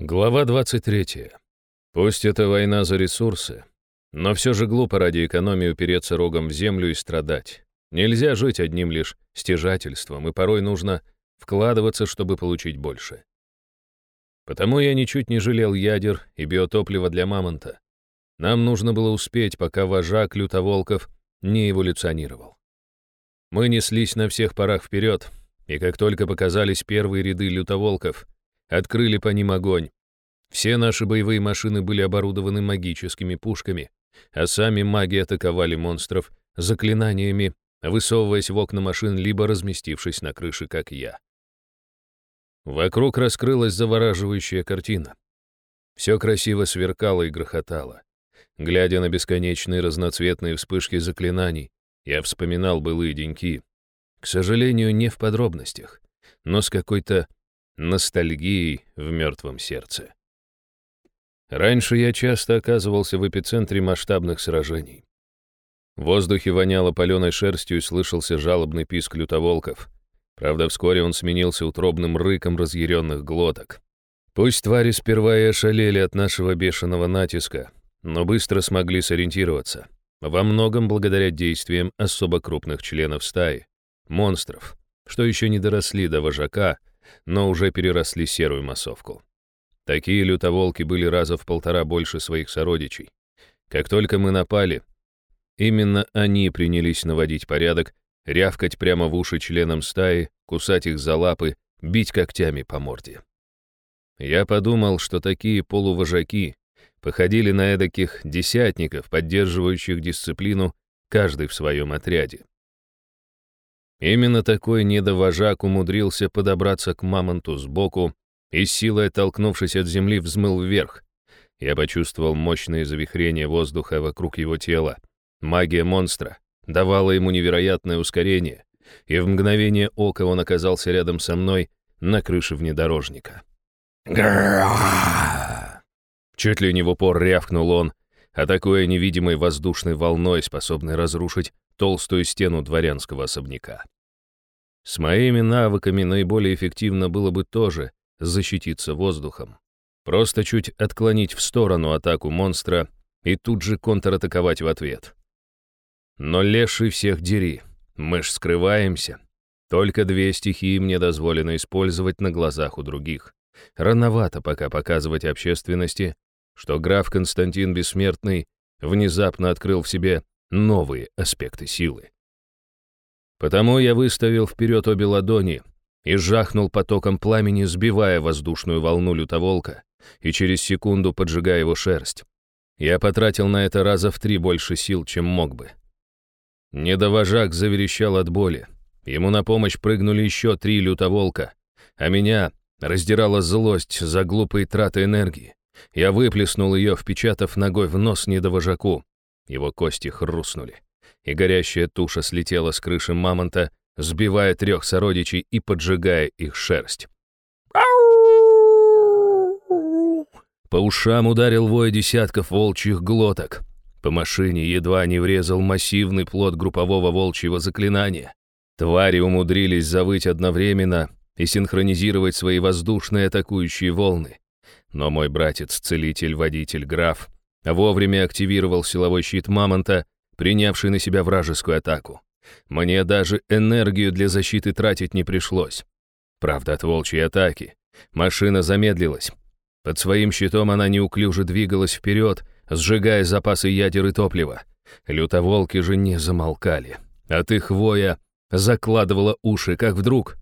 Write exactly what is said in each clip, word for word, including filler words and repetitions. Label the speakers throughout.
Speaker 1: Глава двадцать третья. Пусть это война за ресурсы, но все же глупо ради экономии упереться рогом в землю и страдать. Нельзя жить одним лишь стяжательством, и порой нужно вкладываться, чтобы получить больше. Потому я ничуть не жалел ядер и биотоплива для мамонта. Нам нужно было успеть, пока вожак лютоволков не эволюционировал. Мы неслись на всех парах вперед, и как только показались первые ряды лютоволков, открыли по ним огонь. Все наши боевые машины были оборудованы магическими пушками, а сами маги атаковали монстров заклинаниями, высовываясь в окна машин, либо разместившись на крыше, как я. Вокруг раскрылась завораживающая картина. Все красиво сверкало и грохотало. Глядя на бесконечные разноцветные вспышки заклинаний, я вспоминал былые деньки. К сожалению, не в подробностях, но с какой-то ностальгией в мертвом сердце. Раньше я часто оказывался в эпицентре масштабных сражений. В воздухе воняло паленой шерстью и слышался жалобный писк лютоволков. Правда, вскоре он сменился утробным рыком разъяренных глоток. Пусть твари сперва и ошалели от нашего бешеного натиска, но быстро смогли сориентироваться. Во многом благодаря действиям особо крупных членов стаи, монстров, что еще не доросли до вожака, но уже переросли серую массовку. Такие лютоволки были раза в полтора больше своих сородичей. Как только мы напали, именно они принялись наводить порядок, рявкать прямо в уши членам стаи, кусать их за лапы, бить когтями по морде. Я подумал, что такие полувожаки походили на эдаких десятников, поддерживающих дисциплину, каждый в своем отряде. Именно такой недовожак умудрился подобраться к мамонту сбоку и, силой оттолкнувшись от земли, взмыл вверх. Я почувствовал мощные завихрения воздуха вокруг его тела. Магия монстра давала ему невероятное ускорение, и в мгновение ока он оказался рядом со мной на крыше внедорожника. Чуть ли не в упор рявкнул он, атакуя невидимой воздушной волной, способной разрушить толстую стену дворянского особняка. С моими навыками наиболее эффективно было бы тоже защититься воздухом. Просто чуть отклонить в сторону атаку монстра и тут же контратаковать в ответ. Но леший всех дери, мы ж скрываемся. Только две стихии мне дозволено использовать на глазах у других. Рановато пока показывать общественности, что граф Константин Бессмертный внезапно открыл в себе новые аспекты силы. Потому я выставил вперед обе ладони и жахнул потоком пламени, сбивая воздушную волну лютоволка и через секунду поджигая его шерсть. Я потратил на это раза в три больше сил, чем мог бы. Недовожак заверещал от боли. Ему на помощь прыгнули еще три лютоволка, а меня раздирала злость за глупые траты энергии. Я выплеснул ее, впечатав ногой в нос недовожаку. Его кости хрустнули, и горящая туша слетела с крыши мамонта, сбивая трех сородичей и поджигая их шерсть. По ушам ударил вой десятков волчьих глоток. По машине едва не врезал массивный плот группового волчьего заклинания. Твари умудрились завыть одновременно и синхронизировать свои воздушные атакующие волны. Но мой братец-целитель, водитель, граф, вовремя активировал силовой щит мамонта, принявший на себя вражескую атаку. Мне даже энергию для защиты тратить не пришлось. Правда, от волчьей атаки машина замедлилась. Под своим щитом она неуклюже двигалась вперед, сжигая запасы ядер и топлива. Лютоволки же не замолкали. От их воя закладывало уши, как вдруг...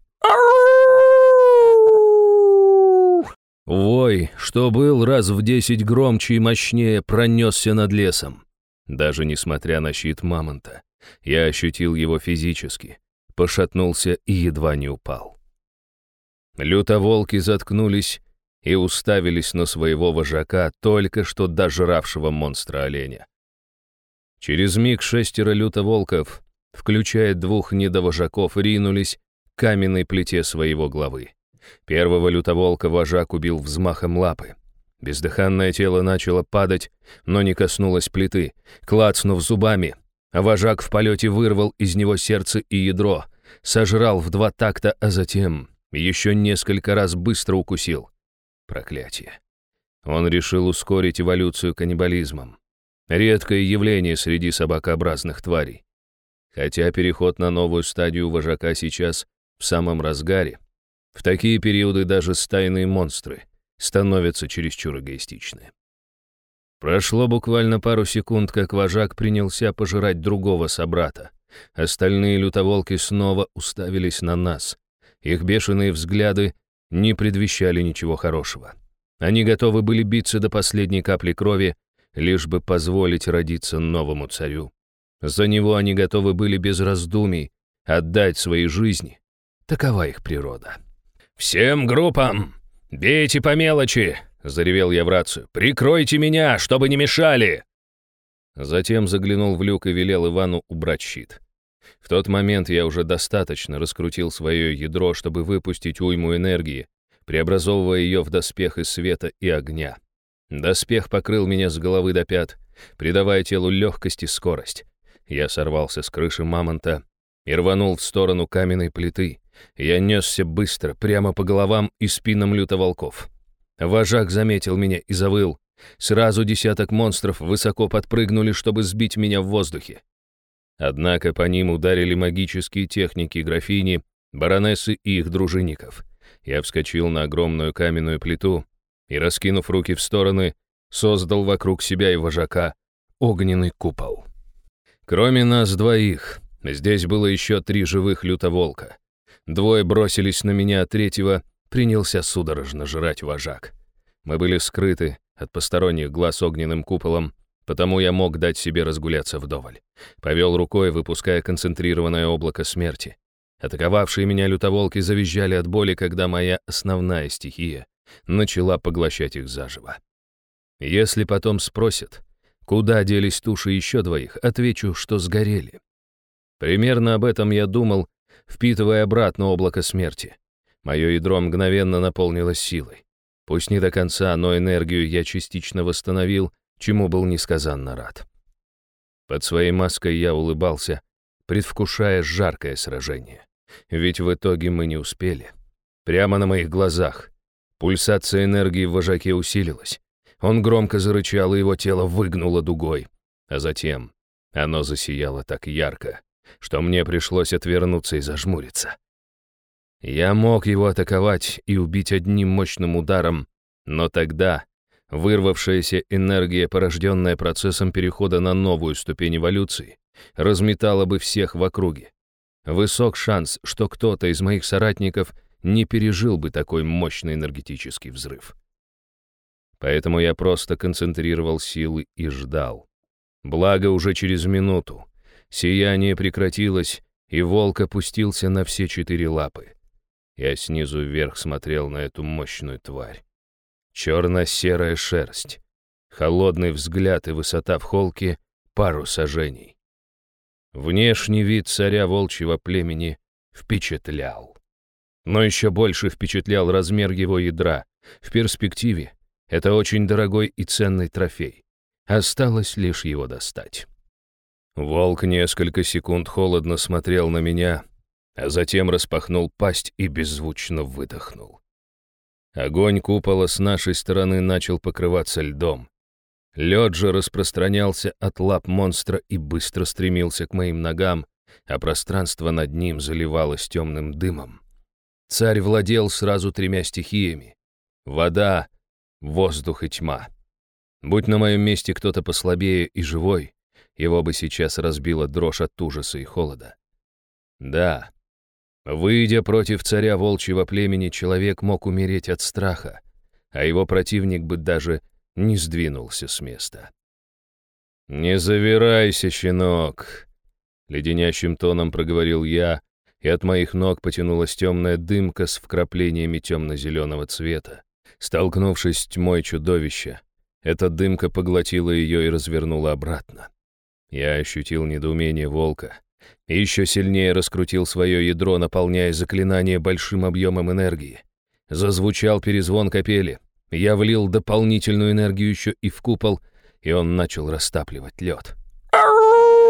Speaker 1: Вой, что был раз в десять громче и мощнее, пронесся над лесом. Даже несмотря на щит мамонта, я ощутил его физически, пошатнулся и едва не упал. Лютоволки заткнулись и уставились на своего вожака, только что дожравшего монстра-оленя. Через миг шестеро лютоволков, включая двух недовожаков, ринулись к каменной плите своего главы. Первого лютоволка вожак убил взмахом лапы. Бездыханное тело начало падать, но не коснулось плиты. Клацнув зубами, вожак в полете вырвал из него сердце и ядро, сожрал в два такта, а затем еще несколько раз быстро укусил. Проклятие. Он решил ускорить эволюцию каннибализмом. Редкое явление среди собакообразных тварей. Хотя переход на новую стадию вожака сейчас в самом разгаре, в такие периоды даже стайные монстры становятся чересчур эгоистичны. Прошло буквально пару секунд, как вожак принялся пожирать другого собрата. Остальные лютоволки снова уставились на нас. Их бешеные взгляды не предвещали ничего хорошего. Они готовы были биться до последней капли крови, лишь бы позволить родиться новому царю. За него они готовы были без раздумий отдать свои жизни. Такова их природа. «Всем группам! Бейте по мелочи!» — заревел я в рацию. «Прикройте меня, чтобы не мешали!» Затем заглянул в люк и велел Ивану убрать щит. В тот момент я уже достаточно раскрутил свое ядро, чтобы выпустить уйму энергии, преобразовывая ее в доспех из света и огня. Доспех покрыл меня с головы до пят, придавая телу легкость и скорость. Я сорвался с крыши мамонта и рванул в сторону каменной плиты. Я несся быстро, прямо по головам и спинам лютоволков. Вожак заметил меня и завыл. Сразу десяток монстров высоко подпрыгнули, чтобы сбить меня в воздухе. Однако по ним ударили магические техники графини, баронессы и их дружинников. Я вскочил на огромную каменную плиту и, раскинув руки в стороны, создал вокруг себя и вожака огненный купол. Кроме нас двоих, здесь было еще три живых лютоволка. Двое бросились на меня, а третьего принялся судорожно жрать вожак. Мы были скрыты от посторонних глаз огненным куполом, потому я мог дать себе разгуляться вдоволь. Повел рукой, выпуская концентрированное облако смерти. Атаковавшие меня лютоволки завизжали от боли, когда моя основная стихия начала поглощать их заживо. Если потом спросят, куда делись туши еще двоих, отвечу, что сгорели. Примерно об этом я думал, впитывая обратно облако смерти. Мое ядро мгновенно наполнилось силой. Пусть не до конца, но энергию я частично восстановил, чему был несказанно рад. Под своей маской я улыбался, предвкушая жаркое сражение. Ведь в итоге мы не успели. Прямо на моих глазах пульсация энергии в вожаке усилилась. Он громко зарычал, и его тело выгнуло дугой. А затем оно засияло так ярко, что мне пришлось отвернуться и зажмуриться. Я мог его атаковать и убить одним мощным ударом, но тогда вырвавшаяся энергия, порожденная процессом перехода на новую ступень эволюции, разметала бы всех в округе. Высок шанс, что кто-то из моих соратников не пережил бы такой мощный энергетический взрыв. Поэтому я просто концентрировал силы и ждал. Благо, уже через минуту сияние прекратилось, и волк опустился на все четыре лапы. Я снизу вверх смотрел на эту мощную тварь. Черно-серая шерсть, холодный взгляд и высота в холке пару сажений. Внешний вид царя волчьего племени впечатлял. Но еще больше впечатлял размер его ядра. В перспективе это очень дорогой и ценный трофей. Осталось лишь его достать. Волк несколько секунд холодно смотрел на меня, а затем распахнул пасть и беззвучно выдохнул. Огонь купола с нашей стороны начал покрываться льдом. Лед же распространялся от лап монстра и быстро стремился к моим ногам, а пространство над ним заливалось темным дымом. Царь владел сразу тремя стихиями — вода, воздух и тьма. Будь на моем месте кто-то послабее и живой, его бы сейчас разбила дрожь от ужаса и холода. Да, выйдя против царя волчьего племени, человек мог умереть от страха, а его противник бы даже не сдвинулся с места. «Не завирайся, щенок!» — леденящим тоном проговорил я, и от моих ног потянулась темная дымка с вкраплениями темно-зеленого цвета. Столкнувшись с тьмой чудовища, эта дымка поглотила ее и развернула обратно. Я ощутил недоумение волка и еще сильнее раскрутил свое ядро, наполняя заклинание большим объемом энергии. Зазвучал перезвон капели. Я влил дополнительную энергию еще и в купол, и он начал растапливать лед.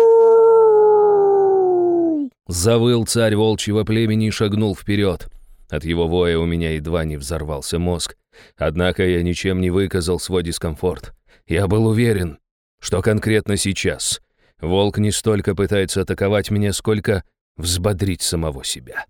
Speaker 1: Завыл царь волчьего племени и шагнул вперед. От его воя у меня едва не взорвался мозг. Однако я ничем не выказал свой дискомфорт. Я был уверен, что конкретно сейчас волк не столько пытается атаковать меня, сколько взбодрить самого себя.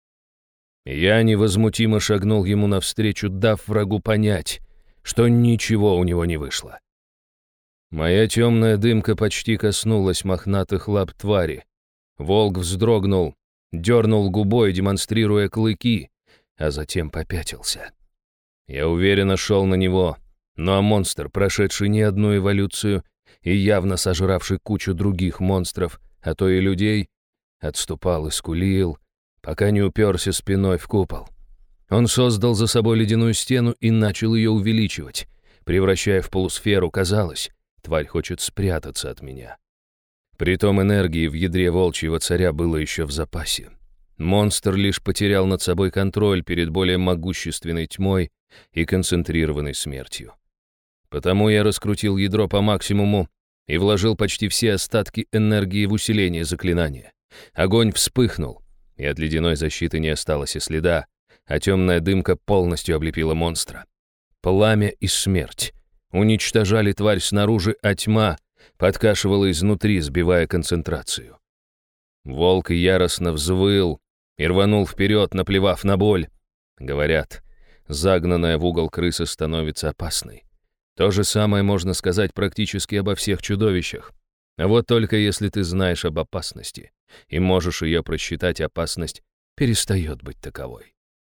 Speaker 1: Я невозмутимо шагнул ему навстречу, дав врагу понять, что ничего у него не вышло. Моя темная дымка почти коснулась мохнатых лап твари. Волк вздрогнул, дернул губой, демонстрируя клыки, а затем попятился. Я уверенно шел на него, но монстр, прошедший не одну эволюцию и явно сожравший кучу других монстров, а то и людей, отступал и скулил, пока не уперся спиной в купол. Он создал за собой ледяную стену и начал ее увеличивать, превращая в полусферу. Казалось, тварь хочет спрятаться от меня. Притом энергии в ядре волчьего царя было еще в запасе. Монстр лишь потерял над собой контроль перед более могущественной тьмой и концентрированной смертью. Потому я раскрутил ядро по максимуму и вложил почти все остатки энергии в усиление заклинания. Огонь вспыхнул, и от ледяной защиты не осталось и следа, а темная дымка полностью облепила монстра. Пламя и смерть уничтожали тварь снаружи, а тьма подкашивала изнутри, сбивая концентрацию. Волк яростно взвыл и рванул вперед, наплевав на боль. Говорят, загнанная в угол крыса становится опасной. То же самое можно сказать практически обо всех чудовищах. А вот только если ты знаешь об опасности и можешь ее просчитать, опасность перестает быть таковой.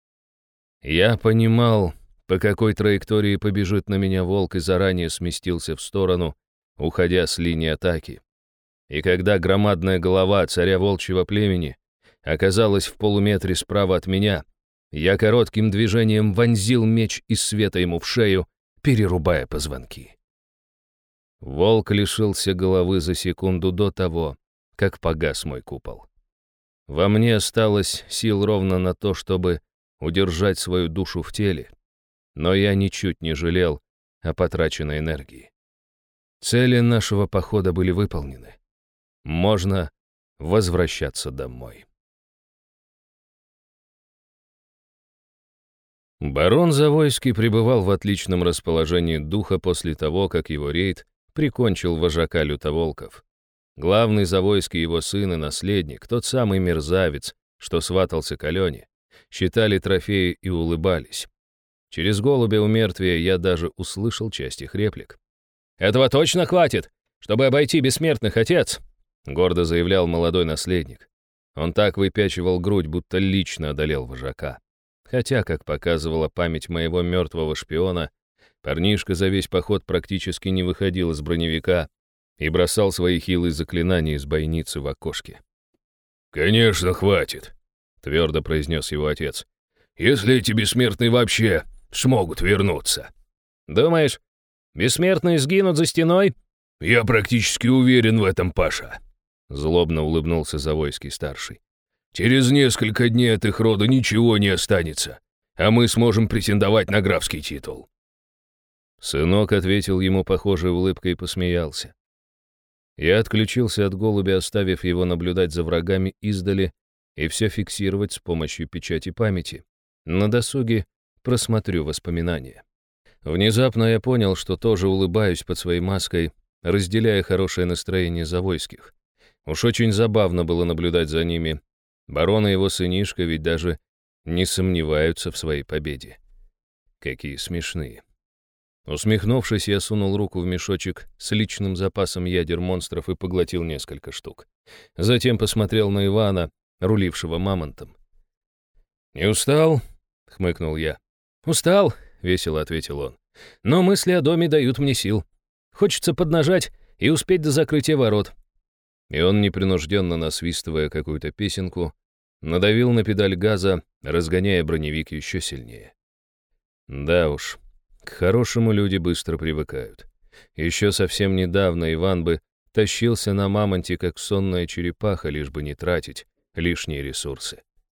Speaker 1: Я понимал, по какой траектории побежит на меня волк, и заранее сместился в сторону, уходя с линии атаки. И когда громадная голова царя волчьего племени оказалась в полуметре справа от меня, я коротким движением вонзил меч из света ему в шею, перерубая позвонки. Волк лишился головы за секунду до того, как погас мой купол. Во мне осталось сил ровно на то, чтобы удержать свою душу в теле, но я ничуть не жалел о потраченной энергии. Цели нашего похода были выполнены. Можно возвращаться домой. Барон Завойский пребывал в отличном расположении духа после того, как его рейд прикончил вожака лютоволков. Главный Завойский, его сын и наследник, тот самый мерзавец, что сватался к Алене, считали трофеи и улыбались. Через голубя у мертвия я даже услышал часть их реплик. «Этого точно хватит, чтобы обойти бессмертных, отец!» — гордо заявлял молодой наследник. Он так выпячивал грудь, будто лично одолел вожака. Хотя, как показывала память моего мертвого шпиона, парнишка за весь поход практически не выходил из броневика и бросал свои хилые заклинания из бойницы в окошке.
Speaker 2: «Конечно, хватит», — твердо произнес его отец. «Если эти бессмертные вообще смогут вернуться».
Speaker 1: «Думаешь, бессмертные сгинут за стеной?»
Speaker 2: «Я практически уверен в этом, Паша», —
Speaker 1: злобно улыбнулся Завойский-старший.
Speaker 2: «Через несколько дней от их рода ничего не останется, а мы сможем претендовать на графский титул».
Speaker 1: Сынок ответил ему похожей улыбкой и посмеялся. Я отключился от голубя, оставив его наблюдать за врагами издали и все фиксировать с помощью печати памяти. На досуге просмотрю воспоминания. Внезапно я понял, что тоже улыбаюсь под своей маской, разделяя хорошее настроение Завойских. Уж очень забавно было наблюдать за ними. Барон и его сынишка ведь даже не сомневаются в своей победе. Какие смешные. Усмехнувшись, я сунул руку в мешочек с личным запасом ядер монстров и поглотил несколько штук. Затем посмотрел на Ивана, рулившего мамонтом. «Не устал?» — хмыкнул я. «Устал», — весело ответил он. «Но мысли о доме дают мне сил. Хочется поднажать и успеть до закрытия ворот». И он, непринужденно насвистывая какую-то песенку, надавил на педаль газа, разгоняя броневик еще сильнее. Да уж, к хорошему люди быстро привыкают. Еще совсем недавно Иван бы тащился на мамонте, как сонная черепаха, лишь бы не тратить лишние ресурсы.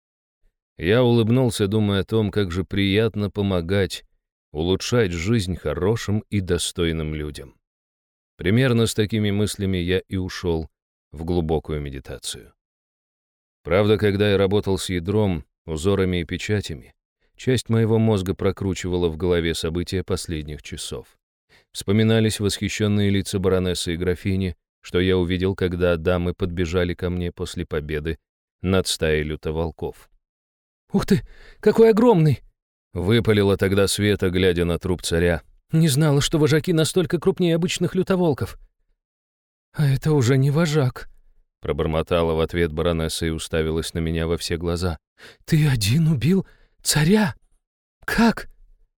Speaker 1: Я улыбнулся, думая о том, как же приятно помогать, улучшать жизнь хорошим и достойным людям. Примерно с такими мыслями я и ушел в глубокую медитацию. Правда, когда я работал с ядром, узорами и печатями. Часть моего мозга прокручивала в голове события последних часов. Вспоминались восхищенные лица баронессы и графини, что я увидел, когда дамы подбежали ко мне после победы над стаей лютоволков.
Speaker 3: «Ух ты, какой огромный!»
Speaker 1: — выпалила тогда Света, глядя на труп царя.
Speaker 3: «Не знала, что вожаки настолько крупнее обычных лютоволков». «А это уже не вожак», —
Speaker 1: пробормотала в ответ баронесса и уставилась на меня во все глаза.
Speaker 3: «Ты один убил царя? Как?»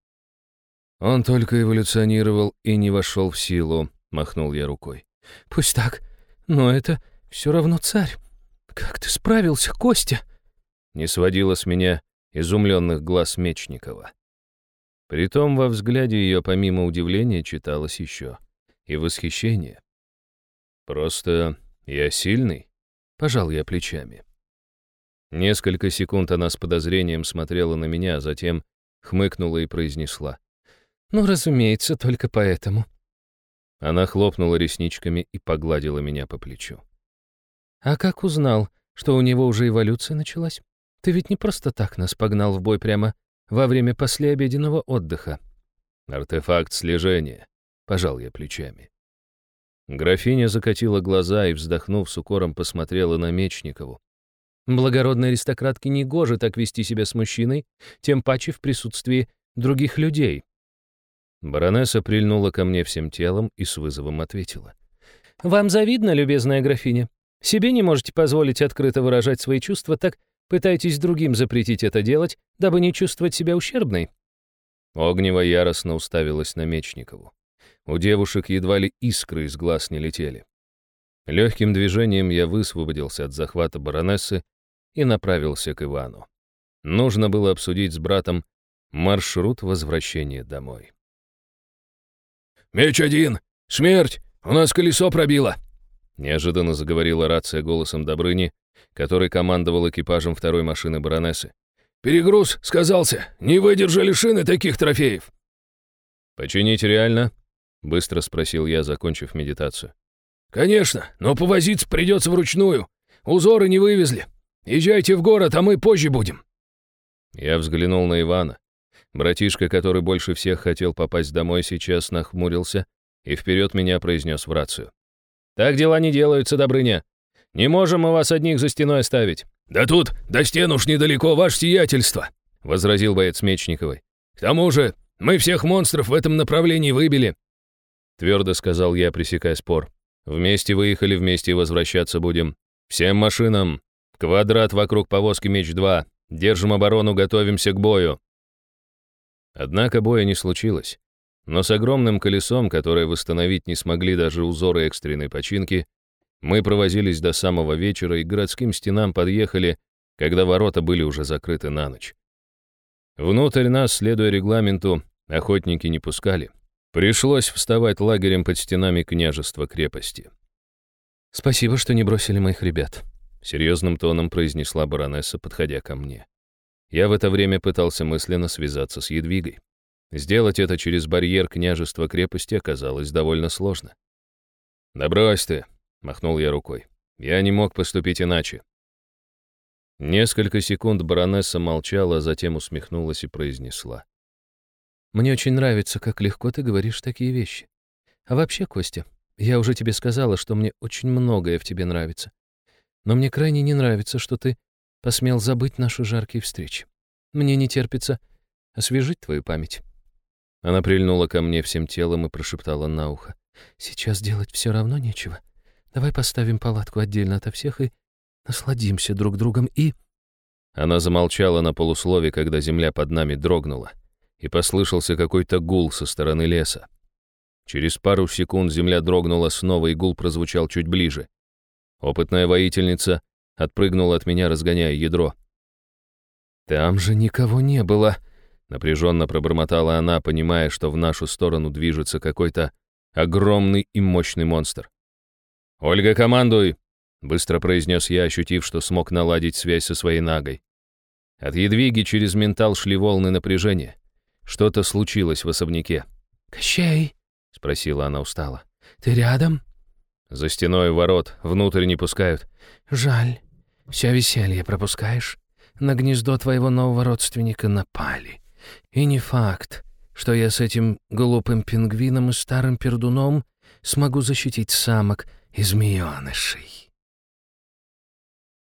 Speaker 1: «Он только эволюционировал и не вошел в силу», — махнул я рукой.
Speaker 3: «Пусть так, но это все равно царь. Как ты справился, Костя?»
Speaker 1: Не сводила с меня изумленных глаз Мечникова. Притом во взгляде ее помимо удивления читалось еще и восхищение. «Просто я сильный?» — пожал я плечами. Несколько секунд она с подозрением смотрела на меня, а затем хмыкнула и произнесла.
Speaker 3: «Ну, разумеется, только поэтому».
Speaker 1: Она хлопнула ресничками и погладила меня по плечу.
Speaker 3: «А как узнал, что у него уже эволюция началась? Ты ведь не просто так нас погнал в бой прямо во время послеобеденного отдыха».
Speaker 1: «Артефакт слежения», — пожал я плечами. Графиня закатила глаза и, вздохнув с укором, посмотрела на Мечникову.
Speaker 3: «Благородной аристократке негоже так вести себя с мужчиной, тем паче в присутствии других людей».
Speaker 1: Баронесса прильнула ко мне всем телом и с вызовом ответила.
Speaker 3: «Вам завидно, любезная графиня? Себе не можете позволить открыто выражать свои чувства, так пытаетесь другим запретить это делать, дабы не чувствовать себя ущербной».
Speaker 1: Огнева яростно уставилась на Мечникову. У девушек едва ли искры из глаз не летели. Легким движением я высвободился от захвата баронессы и направился к Ивану. Нужно было обсудить с братом маршрут возвращения домой.
Speaker 2: «Меч один! Смерть! У нас колесо пробило!»
Speaker 1: Неожиданно заговорила рация голосом Добрыни, который командовал экипажем второй машины баронессы.
Speaker 2: «Перегруз сказался! Не выдержали шины таких трофеев!»
Speaker 1: «Починить реально?» — быстро спросил я, закончив медитацию.
Speaker 2: «Конечно, но повозиться придется вручную. Узоры не вывезли. Езжайте в город, а мы позже будем».
Speaker 1: Я взглянул на Ивана. Братишка, который больше всех хотел попасть домой, сейчас нахмурился и вперед меня произнес в рацию. «Так дела не делаются, Добрыня. Не можем мы вас одних за стеной оставить».
Speaker 2: «Да тут до стен уж недалеко, ваше сиятельство», —
Speaker 1: возразил боец Мечниковой.
Speaker 2: «К тому же мы всех монстров в этом направлении выбили»,
Speaker 1: — твердо сказал я, пресекая спор. «Вместе выехали, вместе и возвращаться будем. Всем машинам. Квадрат вокруг повозки Меч-два. Держим оборону, готовимся к бою». Однако боя не случилось. Но с огромным колесом, которое восстановить не смогли даже узоры экстренной починки, мы провозились до самого вечера и к городским стенам подъехали, когда ворота были уже закрыты на ночь. Внутрь нас, следуя регламенту, охотники не пускали. Пришлось вставать лагерем под стенами княжества-крепости.
Speaker 3: «Спасибо, что не бросили моих ребят»,
Speaker 1: — серьезным тоном произнесла баронесса, подходя ко мне. Я в это время пытался мысленно связаться с Едвигой. Сделать это через барьер княжества-крепости оказалось довольно сложно. «Да брось ты», — махнул я рукой. «Я не мог поступить иначе». Несколько секунд баронесса молчала, а затем усмехнулась и произнесла.
Speaker 3: «Мне очень нравится, как легко ты говоришь такие вещи. А вообще, Костя, я уже тебе сказала, что мне очень многое в тебе нравится. Но мне крайне не нравится, что ты посмел забыть наши жаркие встречи. Мне не терпится освежить твою память».
Speaker 1: Она прильнула ко мне всем телом и прошептала на ухо.
Speaker 3: «Сейчас делать все равно нечего. Давай поставим палатку отдельно ото всех и насладимся друг другом и...»
Speaker 1: Она замолчала на полуслове, когда земля под нами дрогнула, и послышался какой-то гул со стороны леса. Через пару секунд земля дрогнула снова, и гул прозвучал чуть ближе. Опытная воительница отпрыгнула от меня, разгоняя ядро.
Speaker 3: «Там же никого не было»,
Speaker 1: — напряженно пробормотала она, понимая, что в нашу сторону движется какой-то огромный и мощный монстр. «Ольга, командуй!» — быстро произнес я, ощутив, что смог наладить связь со своей нагой. От Едвиги через ментал шли волны напряжения. Что-то случилось в особняке.
Speaker 3: «Кощей?» — спросила она устало. «Ты рядом?»
Speaker 1: «За стеной ворот, внутрь не пускают».
Speaker 3: «Жаль. Все веселье пропускаешь. на гнездо твоего нового родственника напали. И не факт, что я с этим глупым пингвином и старым пердуном смогу защитить самок и змеёнышей.